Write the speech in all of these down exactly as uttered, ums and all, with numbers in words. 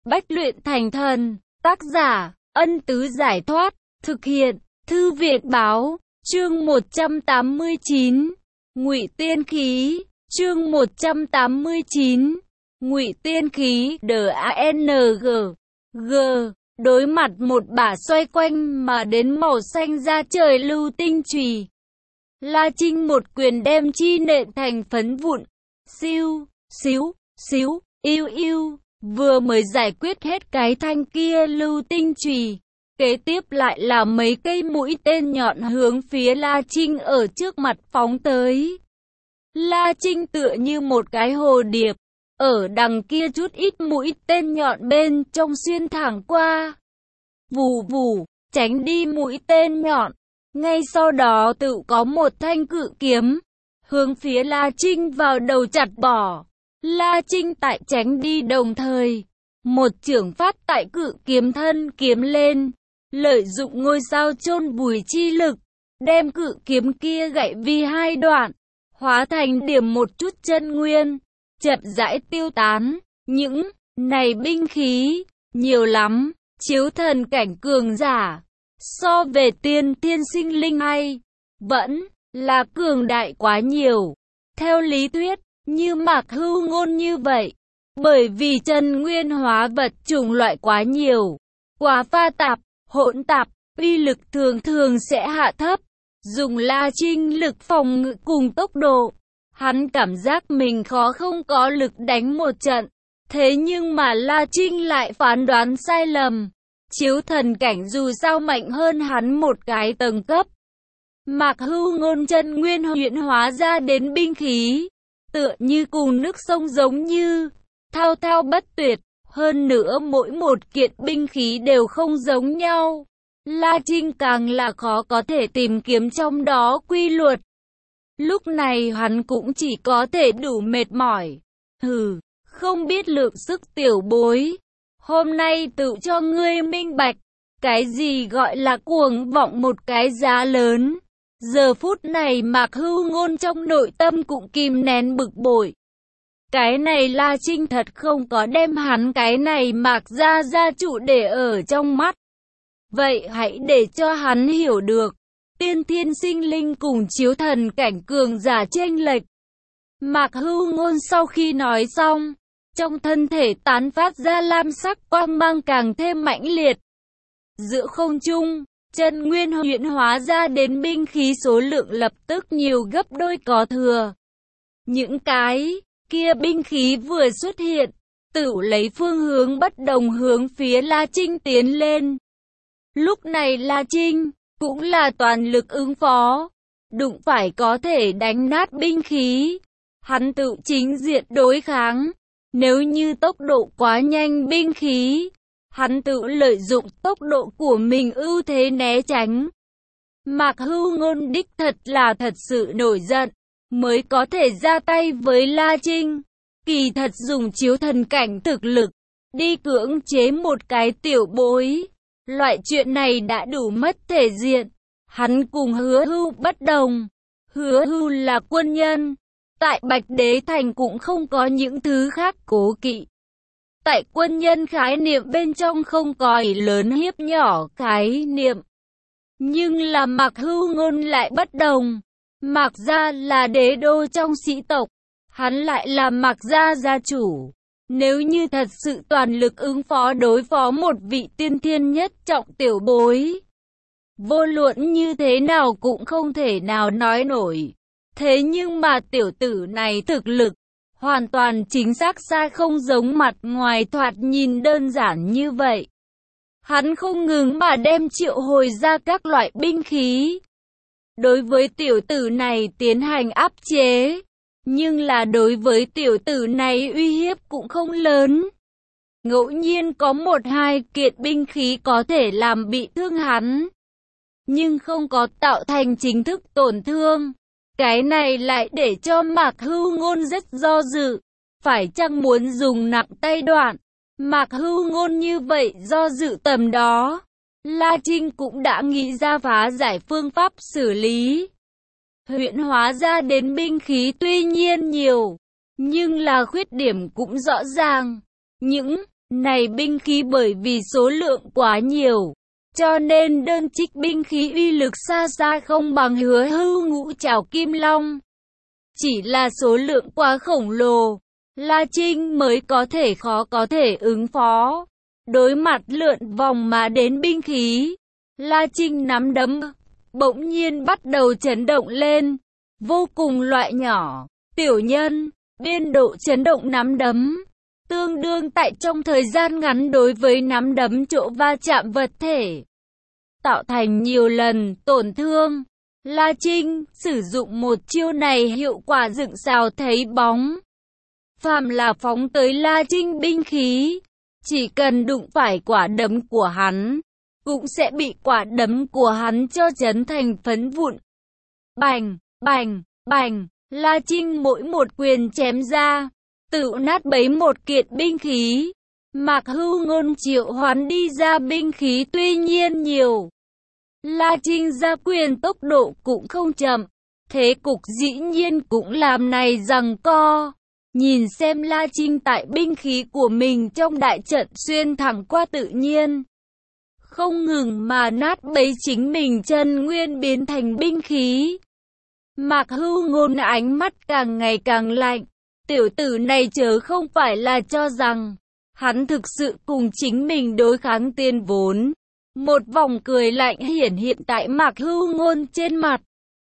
Bách luyện thành thần, tác giả, Ân Tứ Giải Thoát, thực hiện, Thư Viện Báo, chương một trăm tám mươi chín, Ngụy Tiên Khí, chương một trăm tám mươi chín, Ngụy Tiên Khí, D A N G, G, đối mặt một bả xoay quanh mà đến màu xanh da trời lưu tinh chùy. La Trinh một quyền đem chi nện thành phấn vụn, siêu, xíu, xíu, yêu yêu, vừa mới giải quyết hết cái thanh kia lưu tinh chùy. Kế tiếp lại là mấy cây mũi tên nhọn hướng phía La Trinh ở trước mặt phóng tới. La Trinh tựa như một cái hồ điệp, ở đằng kia chút ít mũi tên nhọn bên trong xuyên thẳng qua. Vù vù, tránh đi mũi tên nhọn. Ngay sau đó tự có một thanh cự kiếm, hướng phía La Trinh vào đầu chặt bỏ. La Trinh tại tránh đi đồng thời, một chưởng phát tại cự kiếm thân kiếm lên, lợi dụng ngôi sao chôn vùi chi lực, đem cự kiếm kia gãy vì hai đoạn, hóa thành điểm một chút chân nguyên, chậm rãi tiêu tán. Những này binh khí, nhiều lắm, chiếu thần cảnh cường giả, so về tiên thiên sinh linh hay, vẫn là cường đại quá nhiều. Theo lý thuyết, như Mạc Hưu Ngôn như vậy, bởi vì chân nguyên hóa vật chủng loại quá nhiều, quá pha tạp, hỗn tạp, uy lực thường thường sẽ hạ thấp. Dùng La Trinh lực phòng ngự cùng tốc độ, hắn cảm giác mình khó không có lực đánh một trận. Thế nhưng mà La Trinh lại phán đoán sai lầm. Chiếu thần cảnh dù sao mạnh hơn hắn một cái tầng cấp. Mạc Hưu Ngôn chân nguyên huyễn hóa ra đến binh khí, tựa như cùng nước sông giống như, thao thao bất tuyệt. Hơn nữa mỗi một kiện binh khí đều không giống nhau. La Trinh càng là khó có thể tìm kiếm trong đó quy luật. Lúc này hắn cũng chỉ có thể đủ mệt mỏi. Hừ, không biết lượng sức tiểu bối. Hôm nay tự cho ngươi minh bạch, cái gì gọi là cuồng vọng một cái giá lớn. Giờ phút này Mạc Hưu Ngôn trong nội tâm cũng kìm nén bực bội. Cái này La Trinh thật không có đem hắn cái này Mạc gia gia chủ để ở trong mắt. Vậy hãy để cho hắn hiểu được, tiên thiên sinh linh cùng chiếu thần cảnh cường giả chênh lệch. Mạc Hưu Ngôn sau khi nói xong, trong thân thể tán phát ra lam sắc quang mang càng thêm mãnh liệt. Giữa không trung, chân nguyên huyễn hóa ra đến binh khí số lượng lập tức nhiều gấp đôi có thừa. Những cái kia binh khí vừa xuất hiện, tự lấy phương hướng bất đồng hướng phía La Trinh tiến lên. Lúc này La Trinh cũng là toàn lực ứng phó, đụng phải có thể đánh nát binh khí, hắn tự chính diện đối kháng. Nếu như tốc độ quá nhanh binh khí, hắn tự lợi dụng tốc độ của mình ưu thế né tránh. Mạc Hưu Ngôn đích thật là thật sự nổi giận, mới có thể ra tay với La Trinh. Kỳ thật dùng chiếu thần cảnh thực lực, đi cưỡng chế một cái tiểu bối. Loại chuyện này đã đủ mất thể diện. Hắn cùng Hứa Hưu bất đồng. Hứa Hưu là quân nhân. Tại Bạch Đế Thành cũng không có những thứ khác cố kỵ. Tại quân nhân khái niệm bên trong không có ỷ lớn hiếp nhỏ khái niệm. Nhưng là Mạc Hưu Ngôn lại bất đồng. Mạc gia là đế đô trong sĩ tộc, hắn lại là Mạc gia gia chủ. Nếu như thật sự toàn lực ứng phó đối phó một vị tiên thiên nhất trọng tiểu bối, vô luận như thế nào cũng không thể nào nói nổi. Thế nhưng mà tiểu tử này thực lực, hoàn toàn chính xác xa không giống mặt ngoài thoạt nhìn đơn giản như vậy. Hắn không ngừng mà đem triệu hồi ra các loại binh khí, đối với tiểu tử này tiến hành áp chế. Nhưng là đối với tiểu tử này uy hiếp cũng không lớn. Ngẫu nhiên có một hai kiện binh khí có thể làm bị thương hắn, nhưng không có tạo thành chính thức tổn thương. Cái này lại để cho Mạc Hưu Ngôn rất do dự, phải chăng muốn dùng nặng tay đoạn. Mạc Hưu Ngôn như vậy do dự tầm đó, La Trinh cũng đã nghĩ ra phá giải phương pháp xử lý. Huyễn hóa ra đến binh khí tuy nhiên nhiều, nhưng là khuyết điểm cũng rõ ràng. Những này binh khí bởi vì số lượng quá nhiều, cho nên đơn trích binh khí uy lực xa xa không bằng Hứa Hưu ngũ trảo kim long. Chỉ là số lượng quá khổng lồ, La Trinh mới có thể khó có thể ứng phó. Đối mặt lượn vòng mà đến binh khí, La Trinh nắm đấm, bỗng nhiên bắt đầu chấn động lên, vô cùng loại nhỏ, tiểu nhân, biên độ chấn động nắm đấm, tương đương tại trong thời gian ngắn đối với nắm đấm chỗ va chạm vật thể, tạo thành nhiều lần tổn thương. La Trinh sử dụng một chiêu này hiệu quả dựng xào thấy bóng. Phàm là phóng tới La Trinh binh khí, chỉ cần đụng phải quả đấm của hắn, cũng sẽ bị quả đấm của hắn cho chấn thành phấn vụn. Bành, bành, bành, La Trinh mỗi một quyền chém ra, tự nát bấy một kiện binh khí. Mạc Hưu Ngôn triệu hoán đi ra binh khí tuy nhiên nhiều, La Trinh ra quyền tốc độ cũng không chậm, thế cục dĩ nhiên cũng làm này giằng co. Nhìn xem La Trinh tại binh khí của mình trong đại trận xuyên thẳng qua tự nhiên, không ngừng mà nát bấy chính mình chân nguyên biến thành binh khí. Mạc Hưu Ngôn ánh mắt càng ngày càng lạnh, tiểu tử này chớ không phải là cho rằng hắn thực sự cùng chính mình đối kháng tiên vốn. Một vòng cười lạnh hiển hiện tại Mạc Hưu Ngôn trên mặt.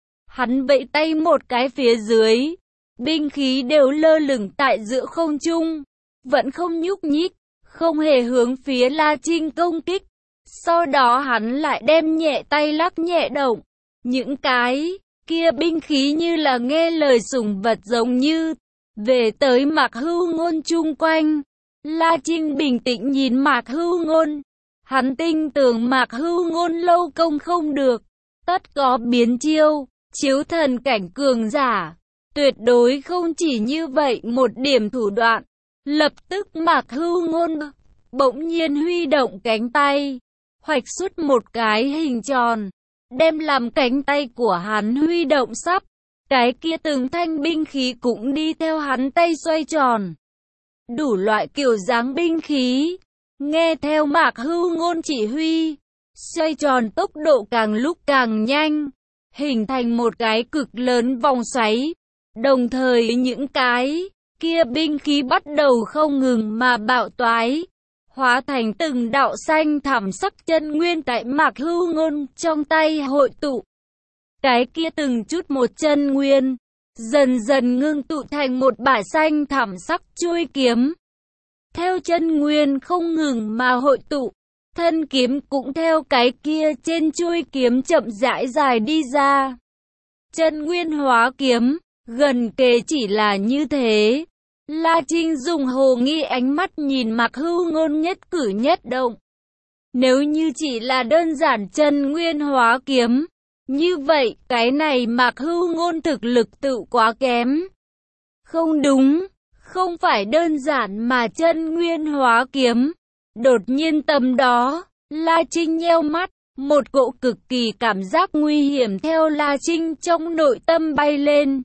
Hắn vẫy tay một cái phía dưới, binh khí đều lơ lửng tại giữa không trung, vẫn không nhúc nhích, không hề hướng phía La Trinh công kích. Sau đó hắn lại đem nhẹ tay lắc nhẹ động, những cái kia binh khí như là nghe lời sủng vật giống như về tới Mạc Hưu Ngôn chung quanh. La Trinh bình tĩnh nhìn Mạc Hưu Ngôn, hắn tin tưởng Mạc Hưu Ngôn lâu công không được, tất có biến chiêu, chiếu thần cảnh cường giả, tuyệt đối không chỉ như vậy một điểm thủ đoạn. Lập tức Mạc Hưu Ngôn bỗng nhiên huy động cánh tay, hoạch xuất một cái hình tròn, đem làm cánh tay của hắn huy động sắp, cái kia từng thanh binh khí cũng đi theo hắn tay xoay tròn. Đủ loại kiểu dáng binh khí, nghe theo Mạc Hưu Ngôn chỉ huy, xoay tròn tốc độ càng lúc càng nhanh, hình thành một cái cực lớn vòng xoáy. Đồng thời những cái kia binh khí bắt đầu không ngừng mà bạo toái, hóa thành từng đạo xanh thẳm sắc chân nguyên tại Mạc Hưu Ngôn trong tay hội tụ. Cái kia từng chút một chân nguyên, dần dần ngưng tụ thành một bả xanh thẳm sắc chuôi kiếm. Theo chân nguyên không ngừng mà hội tụ, thân kiếm cũng theo cái kia trên chuôi kiếm chậm rãi dài đi ra. Chân nguyên hóa kiếm, gần kề chỉ là như thế. La Trinh dùng hồ nghi ánh mắt nhìn Mạc Hưu Ngôn nhất cử nhất động. Nếu như chỉ là đơn giản chân nguyên hóa kiếm, như vậy cái này Mạc Hưu Ngôn thực lực tự quá kém. Không đúng, không phải đơn giản mà chân nguyên hóa kiếm. Đột nhiên tầm đó, La Trinh nheo mắt, một cỗ cực kỳ cảm giác nguy hiểm theo La Trinh trong nội tâm bay lên.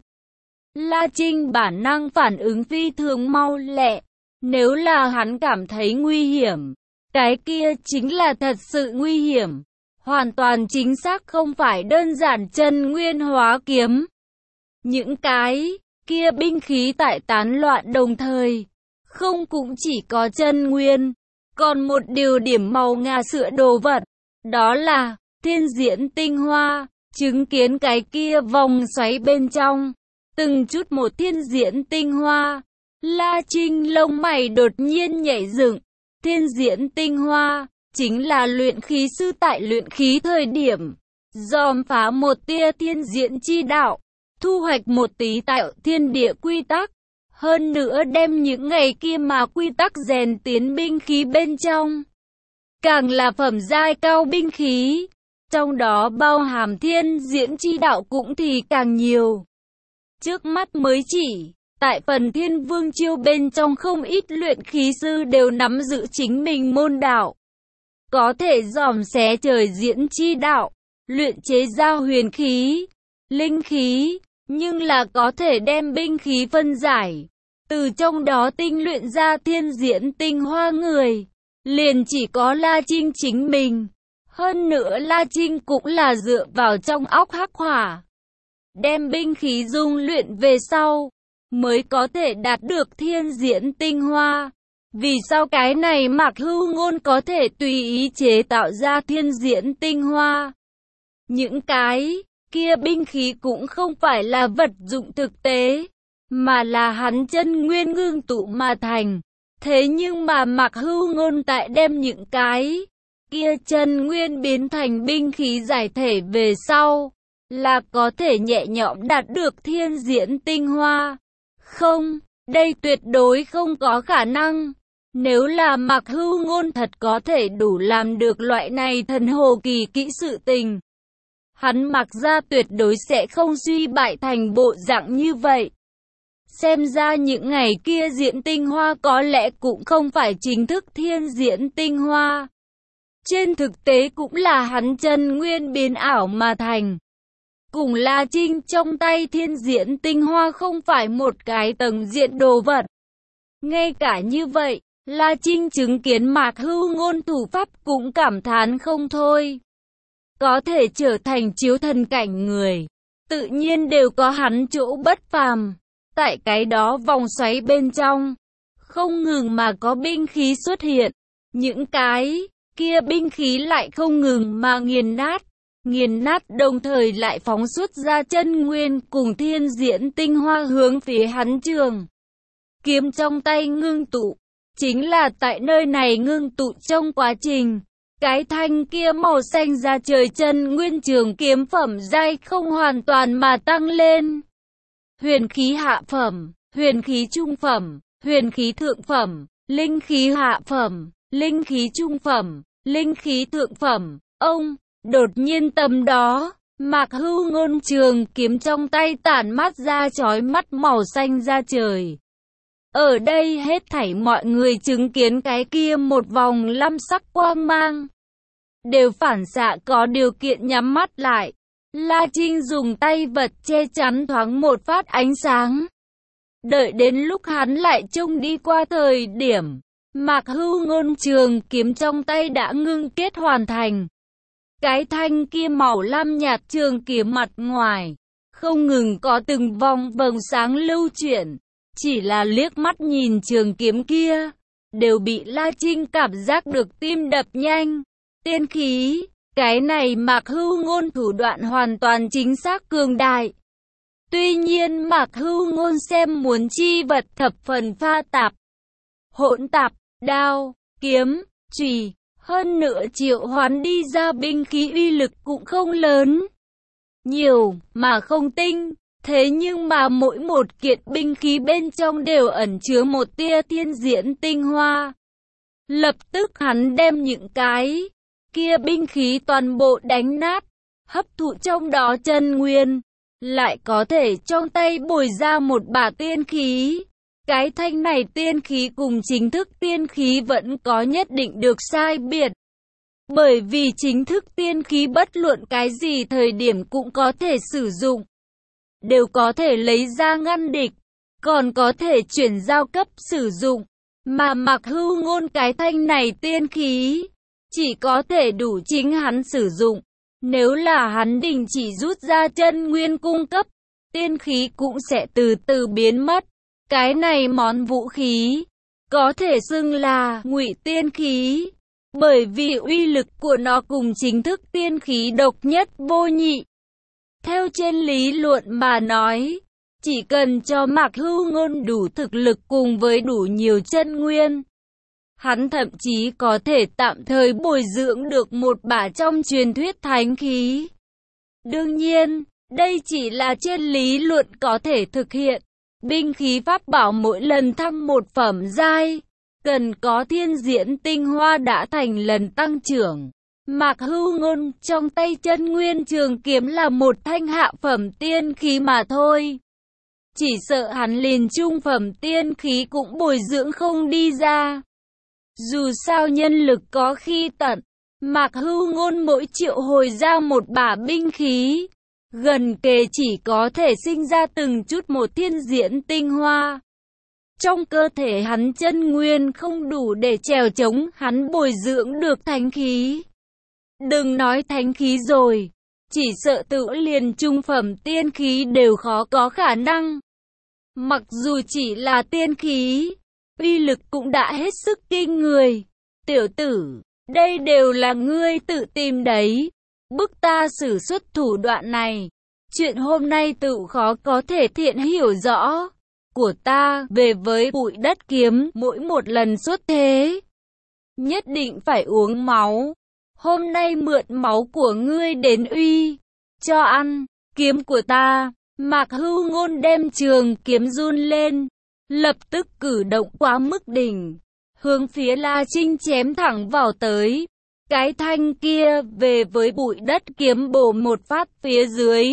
La Trinh bản năng phản ứng phi thường mau lẹ, nếu là hắn cảm thấy nguy hiểm, cái kia chính là thật sự nguy hiểm, hoàn toàn chính xác không phải đơn giản chân nguyên hóa kiếm. Những cái kia binh khí tại tán loạn đồng thời, không cũng chỉ có chân nguyên, còn một điều điểm màu ngà sữa đồ vật, đó là thiên diễn tinh hoa. Chứng kiến cái kia vòng xoáy bên trong, từng chút một thiên diễn tinh hoa, La Trinh lông mày đột nhiên nhảy dựng. Thiên diễn tinh hoa chính là luyện khí sư tại luyện khí thời điểm dòm phá một tia thiên diễn chi đạo, thu hoạch một tí tạo thiên địa quy tắc, hơn nữa đem những ngày kia mà quy tắc rèn tiến binh khí bên trong. Càng là phẩm giai cao binh khí, trong đó bao hàm thiên diễn chi đạo cũng thì càng nhiều. Trước mắt mới chỉ, tại phần Thiên Vương Chiêu bên trong không ít luyện khí sư đều nắm giữ chính mình môn đạo. Có thể dòm xé trời diễn chi đạo, luyện chế ra huyền khí, linh khí, nhưng là có thể đem binh khí phân giải, từ trong đó tinh luyện ra thiên diễn tinh hoa người, liền chỉ có La Trinh chính mình. Hơn nữa La Trinh cũng là dựa vào trong óc hắc hỏa, đem binh khí dung luyện về sau, mới có thể đạt được thiên diễn tinh hoa. Vì sao cái này Mạc Hưu Ngôn có thể tùy ý chế tạo ra thiên diễn tinh hoa? Những cái kia binh khí cũng không phải là vật dụng thực tế, mà là hắn chân nguyên ngưng tụ mà thành. Thế nhưng mà Mạc Hưu Ngôn tại đem những cái kia chân nguyên biến thành binh khí giải thể về sau, là có thể nhẹ nhõm đạt được thiên diễn tinh hoa. Không, đây tuyệt đối không có khả năng. Nếu là Mạc Hưu Ngôn thật có thể đủ làm được loại này thần hồ kỳ kỹ sự tình, hắn Mạc gia tuyệt đối sẽ không suy bại thành bộ dạng như vậy. Xem ra những ngày kia diễn tinh hoa có lẽ cũng không phải chính thức thiên diễn tinh hoa. Trên thực tế cũng là hắn chân nguyên biến ảo mà thành. Cùng La Trinh trong tay thiên diễn tinh hoa không phải một cái tầng diện đồ vật. Ngay cả như vậy, La Trinh chứng kiến Mạc Hưu Ngôn thủ pháp cũng cảm thán không thôi. Có thể trở thành chiếu thần cảnh người, tự nhiên đều có hắn chỗ bất phàm. Tại cái đó vòng xoáy bên trong, không ngừng mà có binh khí xuất hiện. Những cái kia binh khí lại không ngừng mà nghiền nát. Nghiền nát đồng thời lại phóng xuất ra chân nguyên cùng thiên diễn tinh hoa hướng phía hắn trường kiếm trong tay ngưng tụ. Chính là tại nơi này ngưng tụ trong quá trình, cái thanh kia màu xanh ra trời chân nguyên trường kiếm phẩm giai không hoàn toàn mà tăng lên. Huyền khí hạ phẩm, huyền khí trung phẩm, huyền khí thượng phẩm, linh khí hạ phẩm, linh khí trung phẩm, linh khí thượng phẩm. Ông, đột nhiên tầm đó, Mạc Hưu Ngôn trường kiếm trong tay tản mát ra chói mắt màu xanh ra trời. Ở đây hết thảy mọi người chứng kiến cái kia một vòng lam sắc quang mang, đều phản xạ có điều kiện nhắm mắt lại. La Trinh dùng tay vật che chắn thoáng một phát ánh sáng. Đợi đến lúc hắn lại trông đi qua thời điểm, Mạc Hưu Ngôn trường kiếm trong tay đã ngưng kết hoàn thành. Cái thanh kia màu lam nhạt trường kiếm mặt ngoài, không ngừng có từng vòng vầng sáng lưu chuyển. Chỉ là liếc mắt nhìn trường kiếm kia, đều bị La Trinh cảm giác được tim đập nhanh. Tiên khí, cái này Mạc Hưu Ngôn thủ đoạn hoàn toàn chính xác cường đại. Tuy nhiên Mạc Hưu Ngôn xem muốn chi vật thập phần pha tạp, hỗn tạp, đao, kiếm, chùy, hơn nữa triệu hoán đi ra binh khí uy lực cũng không lớn, nhiều mà không tinh. Thế nhưng mà mỗi một kiện binh khí bên trong đều ẩn chứa một tia thiên diễn tinh hoa. Lập tức hắn đem những cái kia binh khí toàn bộ đánh nát, hấp thụ trong đó chân nguyên, lại có thể trong tay bồi ra một bả tiên khí. Cái thanh này tiên khí cùng chính thức tiên khí vẫn có nhất định được sai biệt. Bởi vì chính thức tiên khí bất luận cái gì thời điểm cũng có thể sử dụng, đều có thể lấy ra ngăn địch, còn có thể chuyển giao cấp sử dụng. Mà Mạc Hưu Ngôn cái thanh này tiên khí, chỉ có thể đủ chính hắn sử dụng. Nếu là hắn đình chỉ rút ra chân nguyên cung cấp, tiên khí cũng sẽ từ từ biến mất. Cái này món vũ khí, có thể xưng là ngụy tiên khí, bởi vì uy lực của nó cùng chính thức tiên khí độc nhất vô nhị. Theo trên lý luận mà nói, chỉ cần cho Mạc Hưu Ngôn đủ thực lực cùng với đủ nhiều chân nguyên, hắn thậm chí có thể tạm thời bồi dưỡng được một bả trong truyền thuyết thánh khí. Đương nhiên, đây chỉ là trên lý luận có thể thực hiện. Binh khí pháp bảo mỗi lần thăng một phẩm giai, cần có thiên diễn tinh hoa đã thành lần tăng trưởng. Mạc Hưu Ngôn trong tay chân nguyên trường kiếm là một thanh hạ phẩm tiên khí mà thôi. Chỉ sợ hắn liền trung phẩm tiên khí cũng bồi dưỡng không đi ra. Dù sao nhân lực có khi tận, Mạc Hưu Ngôn mỗi triệu hồi ra một bả binh khí, gần kề chỉ có thể sinh ra từng chút một thiên diễn tinh hoa. Trong cơ thể hắn chân nguyên không đủ để trèo chống hắn bồi dưỡng được thánh khí. Đừng nói thánh khí rồi, chỉ sợ tự liền trung phẩm tiên khí đều khó có khả năng. Mặc dù chỉ là tiên khí, uy lực cũng đã hết sức kinh người. Tiểu tử, đây đều là ngươi tự tìm đấy, bức ta sử xuất thủ đoạn này. Chuyện hôm nay tự khó có thể thiện hiểu rõ. Của ta về với bụi đất kiếm mỗi một lần xuất thế, nhất định phải uống máu. Hôm nay mượn máu của ngươi đến uy cho ăn kiếm của ta. Mạc Hưu Ngôn đem trường kiếm run lên, lập tức cử động quá mức đỉnh, hướng phía La Trinh chém thẳng vào tới. Cái thanh kia về với bụi đất kiếm bổ một phát phía dưới.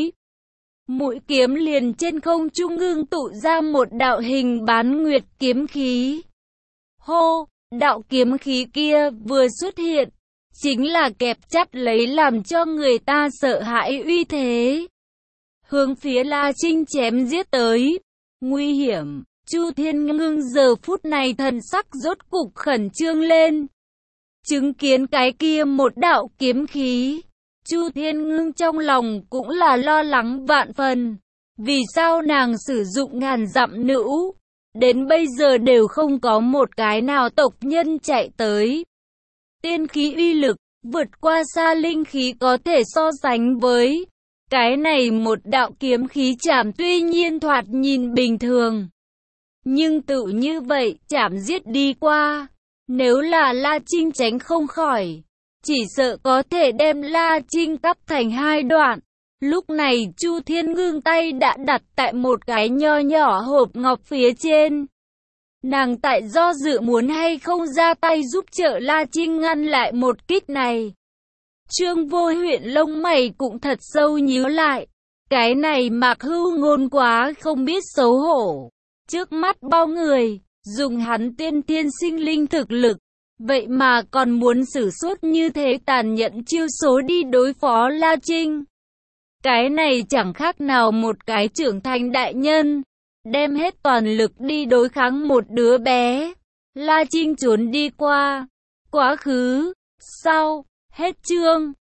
Mũi kiếm liền trên không trung ngưng tụ ra một đạo hình bán nguyệt kiếm khí. Hô, đạo kiếm khí kia vừa xuất hiện, chính là kẹp chặt lấy làm cho người ta sợ hãi uy thế. Hướng phía La Trinh chém giết tới. Nguy hiểm, Chu Thiên Ngưng giờ phút này thần sắc rốt cục khẩn trương lên. Chứng kiến cái kia một đạo kiếm khí, Chu Thiên Ngưng trong lòng cũng là lo lắng vạn phần. Vì sao nàng sử dụng ngàn dặm nữ, đến bây giờ đều không có một cái nào tộc nhân chạy tới. Tiên khí uy lực, vượt qua xa linh khí có thể so sánh với. Cái này một đạo kiếm khí chảm tuy nhiên thoạt nhìn bình thường, nhưng tự như vậy chảm giết đi qua. Nếu là La Trinh tránh không khỏi, chỉ sợ có thể đem La Trinh cắt thành hai đoạn. Lúc này Chu Thiên Ngưng tay đã đặt tại một cái nho nhỏ hộp ngọc phía trên. Nàng tại do dự muốn hay không ra tay giúp trợ La Trinh ngăn lại một kích này. Trương Vô Huyện lông mày cũng thật sâu nhíu lại. Cái này Mạc Hưu Ngôn quá không biết xấu hổ. Trước mắt bao người, dùng hắn tiên thiên sinh linh thực lực, vậy mà còn muốn sử xuất như thế tàn nhẫn chiêu số đi đối phó La Trinh. Cái này chẳng khác nào một cái trưởng thành đại nhân, đem hết toàn lực đi đối kháng một đứa bé. La Trinh trốn đi qua, quá khứ, sau, hết chương.